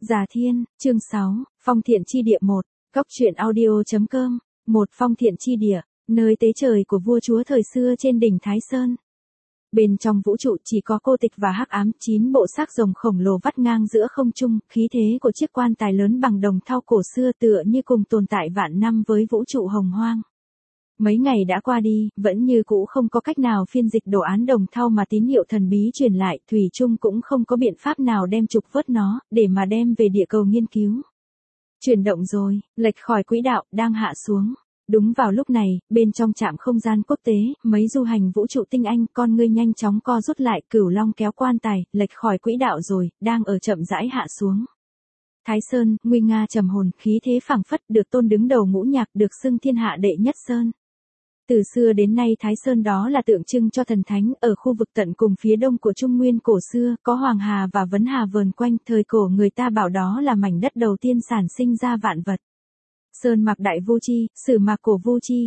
Già Thiên, chương 6, Phong Thiện Chi Địa 1, Góc truyện audio.com, một Phong Thiện Chi Địa, nơi tế trời của vua chúa thời xưa trên đỉnh Thái Sơn. Bên trong vũ trụ chỉ có cô tịch và hắc ám, 9 bộ xác rồng khổng lồ vắt ngang giữa không trung, khí thế của chiếc quan tài lớn bằng đồng thau cổ xưa tựa như cùng tồn tại vạn năm với vũ trụ hồng hoang. Mấy ngày đã qua đi, vẫn như cũ không có cách nào phiên dịch đồ án đồng thau mà tín hiệu thần bí truyền lại, thủy chung cũng không có biện pháp nào đem trục vớt nó, để mà đem về địa cầu nghiên cứu. Chuyển động rồi, lệch khỏi quỹ đạo, đang hạ xuống. Đúng vào lúc này, bên trong trạm không gian quốc tế, mấy du hành vũ trụ tinh anh, con ngươi nhanh chóng co rút lại, Cửu Long kéo quan tài, lệch khỏi quỹ đạo rồi, đang ở chậm rãi hạ xuống. Thái Sơn, nguy nga trầm hồn, khí thế phảng phất, được tôn đứng đầu ngũ nhạc, được xưng thiên hạ đệ nhất sơn. Từ xưa đến nay Thái Sơn đó là tượng trưng cho thần thánh, ở khu vực tận cùng phía đông của Trung Nguyên cổ xưa, có Hoàng Hà và Vấn Hà vờn quanh, thời cổ người ta bảo đó là mảnh đất đầu tiên sản sinh ra vạn vật. Sơn mạc đại vô chi, sử mạc cổ vô chi,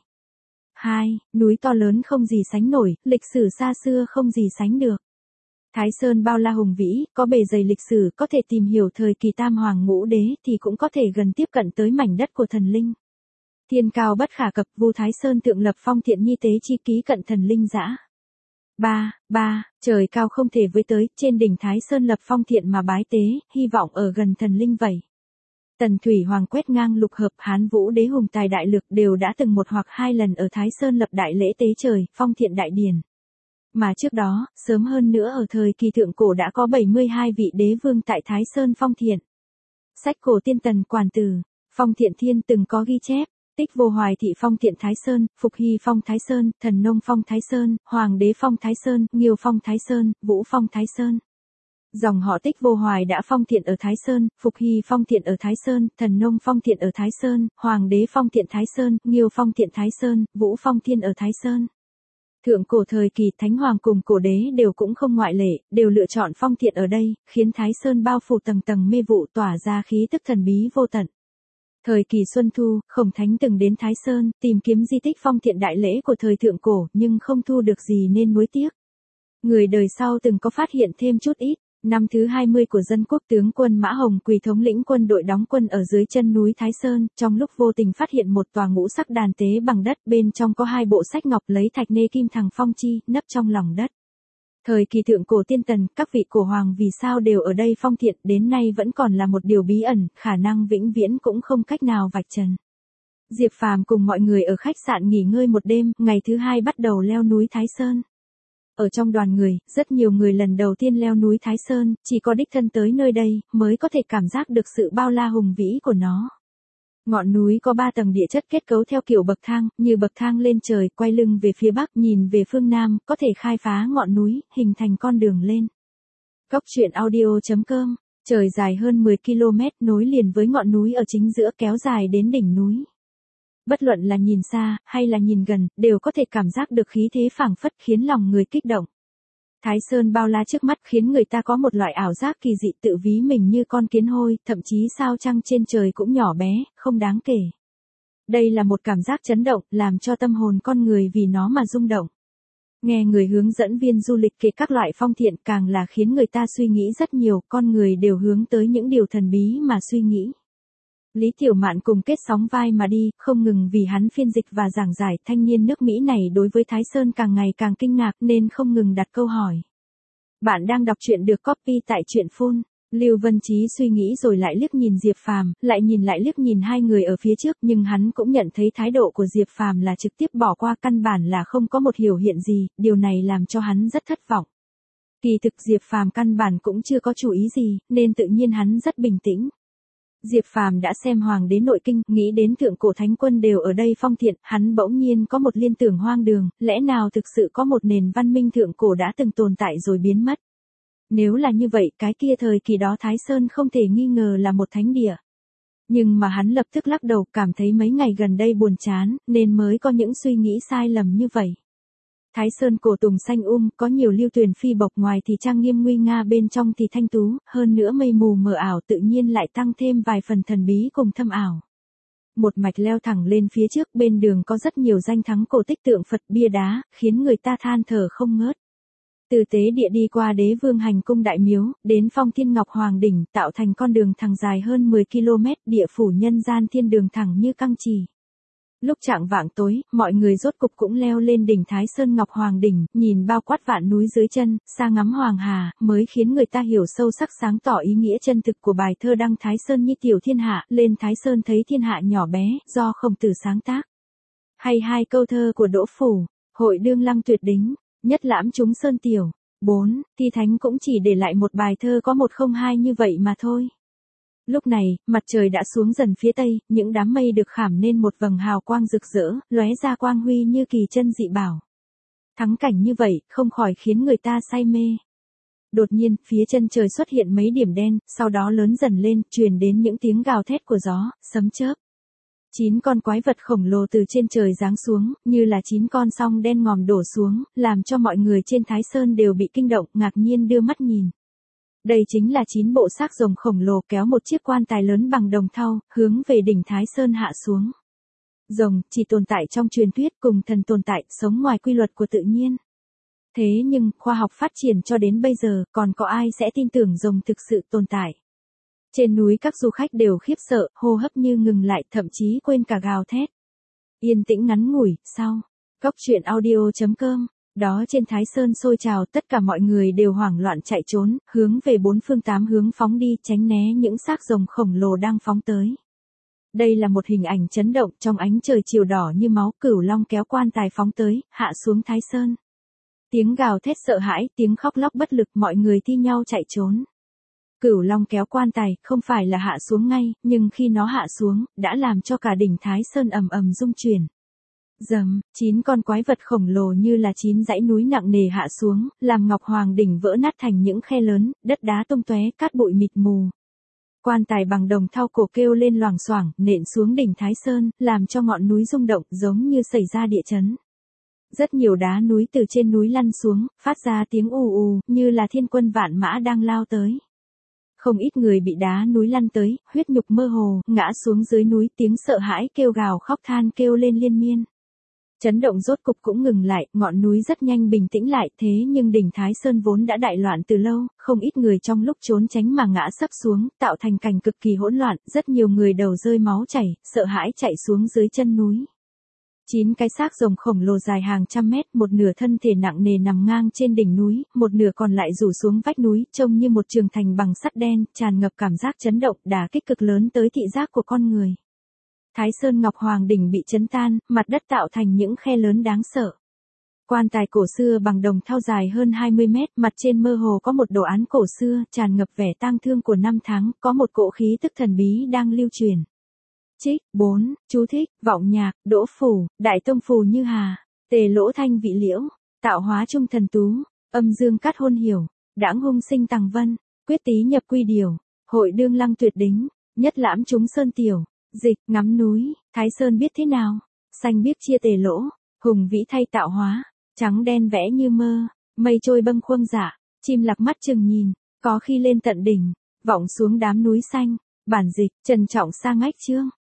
2. Núi to lớn không gì sánh nổi, lịch sử xa xưa không gì sánh được. Thái Sơn bao la hùng vĩ, có bề dày lịch sử, có thể tìm hiểu thời kỳ tam hoàng ngũ đế thì cũng có thể gần tiếp cận tới mảnh đất của thần linh. Thiên cao bất khả cập, Vu Thái Sơn thượng lập Phong Thiện nhi tế chi ký cận thần linh dã. 3. Trời cao không thể với tới, trên đỉnh Thái Sơn lập Phong Thiện mà bái tế, hy vọng ở gần thần linh vậy. Tần Thủy Hoàng quét ngang lục hợp, Hán Vũ Đế hùng tài đại lực đều đã từng một hoặc hai lần ở Thái Sơn lập đại lễ tế trời, Phong Thiện đại điển. Mà trước đó, sớm hơn nữa ở thời kỳ thượng cổ đã có 72 vị đế vương tại Thái Sơn Phong Thiện. Sách cổ tiên tần quản tử, Phong Thiện Thiên từng có ghi chép. Tích Vô Hoài thị Phong Thiện Thái Sơn, Phục Hy Phong Thái Sơn, Thần Nông Phong Thái Sơn, Hoàng Đế Phong Thái Sơn, Nghiêu Phong Thái Sơn, Vũ Phong Thái Sơn. Dòng họ Tích Vô Hoài đã Phong Thiện ở Thái Sơn, Phục Hy Phong Thiện ở Thái Sơn, Thần Nông Phong Thiện ở Thái Sơn, Hoàng Đế Phong Thiện Thái Sơn, Nghiêu Phong Thiện Thái Sơn, Vũ Phong Thiên ở Thái Sơn. Thượng cổ thời kỳ Thánh Hoàng cùng cổ đế đều cũng không ngoại lệ, đều lựa chọn Phong Thiện ở đây, khiến Thái Sơn bao phủ tầng tầng mê vụ, tỏa ra khí tức thần bí vô tận. Thời kỳ Xuân Thu, Khổng Thánh từng đến Thái Sơn, tìm kiếm di tích Phong Thiện đại lễ của thời thượng cổ, nhưng không thu được gì nên nuối tiếc. Người đời sau từng có phát hiện thêm chút ít. Năm thứ 20 của dân quốc, tướng quân Mã Hồng Quỳ thống lĩnh quân đội đóng quân ở dưới chân núi Thái Sơn, trong lúc vô tình phát hiện một tòa ngũ sắc đàn tế bằng đất, bên trong có 2 bộ sách ngọc lấy thạch nê kim thằng phong chi, nấp trong lòng đất. Thời kỳ thượng cổ tiên tần, các vị cổ hoàng vì sao đều ở đây Phong Thiện, đến nay vẫn còn là một điều bí ẩn, khả năng vĩnh viễn cũng không cách nào vạch trần. Diệp Phàm cùng mọi người ở khách sạn nghỉ ngơi một đêm, ngày thứ 2 bắt đầu leo núi Thái Sơn. Ở trong đoàn người, rất nhiều người lần đầu tiên leo núi Thái Sơn, chỉ có đích thân tới nơi đây, mới có thể cảm giác được sự bao la hùng vĩ của nó. Ngọn núi có 3 tầng địa chất kết cấu theo kiểu bậc thang, như bậc thang lên trời, quay lưng về phía bắc, nhìn về phương nam, có thể khai phá ngọn núi, hình thành con đường lên. Góc truyện audio.com, trời dài hơn 10 km, nối liền với ngọn núi ở chính giữa kéo dài đến đỉnh núi. Bất luận là nhìn xa, hay là nhìn gần, đều có thể cảm giác được khí thế phảng phất, khiến lòng người kích động. Thái Sơn bao la trước mắt khiến người ta có một loại ảo giác kỳ dị, tự ví mình như con kiến hôi, thậm chí sao trăng trên trời cũng nhỏ bé, không đáng kể. Đây là một cảm giác chấn động, làm cho tâm hồn con người vì nó mà rung động. Nghe người hướng dẫn viên du lịch kể các loại phong thiện càng là khiến người ta suy nghĩ rất nhiều, con người đều hướng tới những điều thần bí mà suy nghĩ. Lý Tiểu Mạn cùng kết sóng vai mà đi, không ngừng vì hắn phiên dịch và giảng giải, thanh niên nước Mỹ này đối với Thái Sơn càng ngày càng kinh ngạc nên không ngừng đặt câu hỏi. Bạn đang đọc truyện được copy tại truyện Phun. Lưu Vân Chí suy nghĩ rồi lại liếc nhìn Diệp Phàm, lại liếc nhìn hai người ở phía trước, nhưng hắn cũng nhận thấy thái độ của Diệp Phàm là trực tiếp bỏ qua, căn bản là không có một hiểu hiện gì, điều này làm cho hắn rất thất vọng. Kỳ thực Diệp Phàm căn bản cũng chưa có chủ ý gì, nên tự nhiên hắn rất bình tĩnh. Diệp Phàm đã xem Hoàng đế nội kinh, nghĩ đến thượng cổ thánh quân đều ở đây Phong Thiện, hắn bỗng nhiên có một liên tưởng hoang đường, lẽ nào thực sự có một nền văn minh thượng cổ đã từng tồn tại rồi biến mất. Nếu là như vậy, cái kia thời kỳ đó Thái Sơn không thể nghi ngờ là một thánh địa. Nhưng mà hắn lập tức lắc đầu, cảm thấy mấy ngày gần đây buồn chán, nên mới có những suy nghĩ sai lầm như vậy. Thái Sơn cổ tùng xanh có nhiều lưu tuyển phi bộc, ngoài thì trang nghiêm nguy nga, bên trong thì thanh tú, hơn nữa mây mù mờ ảo tự nhiên lại tăng thêm vài phần thần bí cùng thâm ảo. Một mạch leo thẳng lên phía trước, bên đường có rất nhiều danh thắng cổ tích tượng Phật, bia đá, khiến người ta than thở không ngớt. Từ tế địa đi qua Đế Vương Hành Cung Đại Miếu, đến Phong Thiên Ngọc Hoàng Đỉnh, tạo thành con đường thẳng dài hơn 10 km, địa phủ nhân gian thiên đường thẳng như căng chì. Lúc chạng vạng tối, mọi người rốt cục cũng leo lên đỉnh Thái Sơn Ngọc Hoàng Đỉnh, nhìn bao quát vạn núi dưới chân, xa ngắm Hoàng Hà, mới khiến người ta hiểu sâu sắc sáng tỏ ý nghĩa chân thực của bài thơ Đăng Thái Sơn Nhi tiểu thiên hạ, lên Thái Sơn thấy thiên hạ nhỏ bé, do Khổng Tử sáng tác. Hay hai câu thơ của Đỗ Phủ, hội đương lăng tuyệt đính, nhất lãm chúng sơn tiểu. 4. Thi Thánh cũng chỉ để lại một bài thơ có 102 như vậy mà thôi. Lúc này, mặt trời đã xuống dần phía tây, những đám mây được khảm nên một vầng hào quang rực rỡ, lóe ra quang huy như kỳ chân dị bảo. Thắng cảnh như vậy, không khỏi khiến người ta say mê. Đột nhiên, phía chân trời xuất hiện mấy điểm đen, sau đó lớn dần lên, truyền đến những tiếng gào thét của gió, sấm chớp. 9 con quái vật khổng lồ từ trên trời giáng xuống, như là 9 con song đen ngòm đổ xuống, làm cho mọi người trên Thái Sơn đều bị kinh động, ngạc nhiên đưa mắt nhìn. Đây chính là 9 bộ xác rồng khổng lồ kéo một chiếc quan tài lớn bằng đồng thau, hướng về đỉnh Thái Sơn hạ xuống. Rồng chỉ tồn tại trong truyền thuyết, cùng thần tồn tại, sống ngoài quy luật của tự nhiên. Thế nhưng, khoa học phát triển cho đến bây giờ, còn có ai sẽ tin tưởng rồng thực sự tồn tại? Trên núi các du khách đều khiếp sợ, hô hấp như ngừng lại, thậm chí quên cả gào thét. Yên tĩnh ngắn ngủi, sau. Góc truyện audio.com. Đó trên Thái Sơn sôi trào, tất cả mọi người đều hoảng loạn chạy trốn, hướng về 4 phương 8 hướng phóng đi, tránh né những xác rồng khổng lồ đang phóng tới. Đây là một hình ảnh chấn động, trong ánh trời chiều đỏ như máu, Cửu Long kéo quan tài phóng tới, hạ xuống Thái Sơn. Tiếng gào thét sợ hãi, tiếng khóc lóc bất lực, mọi người thi nhau chạy trốn. Cửu Long kéo quan tài, không phải là hạ xuống ngay, nhưng khi nó hạ xuống, đã làm cho cả đỉnh Thái Sơn ầm ầm rung chuyển. Rầm, 9 con quái vật khổng lồ như là 9 dãy núi nặng nề hạ xuống, làm Ngọc Hoàng Đỉnh vỡ nát thành những khe lớn, đất đá tung tóe, cát bụi mịt mù. Quan tài bằng đồng thau cổ kêu lên loảng xoảng, nện xuống đỉnh Thái Sơn, làm cho ngọn núi rung động, giống như xảy ra địa chấn. Rất nhiều đá núi từ trên núi lăn xuống, phát ra tiếng ù ù, như là thiên quân vạn mã đang lao tới. Không ít người bị đá núi lăn tới, huyết nhục mơ hồ, ngã xuống dưới núi, tiếng sợ hãi kêu gào khóc than kêu lên liên miên. Chấn động rốt cục cũng ngừng lại, ngọn núi rất nhanh bình tĩnh lại, thế nhưng đỉnh Thái Sơn vốn đã đại loạn từ lâu, không ít người trong lúc trốn tránh mà ngã sấp xuống, tạo thành cảnh cực kỳ hỗn loạn, rất nhiều người đầu rơi máu chảy, sợ hãi chạy xuống dưới chân núi. 9 cái xác rồng khổng lồ dài hàng trăm mét, một nửa thân thể nặng nề nằm ngang trên đỉnh núi, một nửa còn lại rủ xuống vách núi, trông như một trường thành bằng sắt đen, tràn ngập cảm giác chấn động, đả kích cực lớn tới thị giác của con người. Thái Sơn Ngọc Hoàng Đỉnh bị chấn tan, mặt đất tạo thành những khe lớn đáng sợ. Quan tài cổ xưa bằng đồng thau dài hơn 20 mét, mặt trên mơ hồ có một đồ án cổ xưa, tràn ngập vẻ tang thương của năm tháng, có một cỗ khí tức thần bí đang lưu truyền. Trích, 4, chú thích, vọng nhạc, Đỗ Phủ, Đại Tông Phù Như Hà, Tề Lỗ Thanh Vị Liễu, Tạo Hóa Trung Thần Tú, Âm Dương Cát Hôn Hiểu, Đãng Hung Sinh Tằng Vân, Quyết Tý Nhập Quy Điều, Hội Đương Lăng Tuyệt Đính, Nhất Lãm Chúng Sơn Tiểu, Dịch, Ngắm Núi, Thái Sơn biết thế nào, Xanh Biếc Chia Tề Lỗ, Hùng Vĩ Thay Tạo Hóa, Trắng Đen Vẽ Như Mơ, Mây Trôi Bâng Khuâng Dạ, Chim Lạc Mắt Chừng Nhìn, có khi lên tận đỉnh, vọng xuống đám núi xanh. Bản dịch, trân trọng sa ngách chương.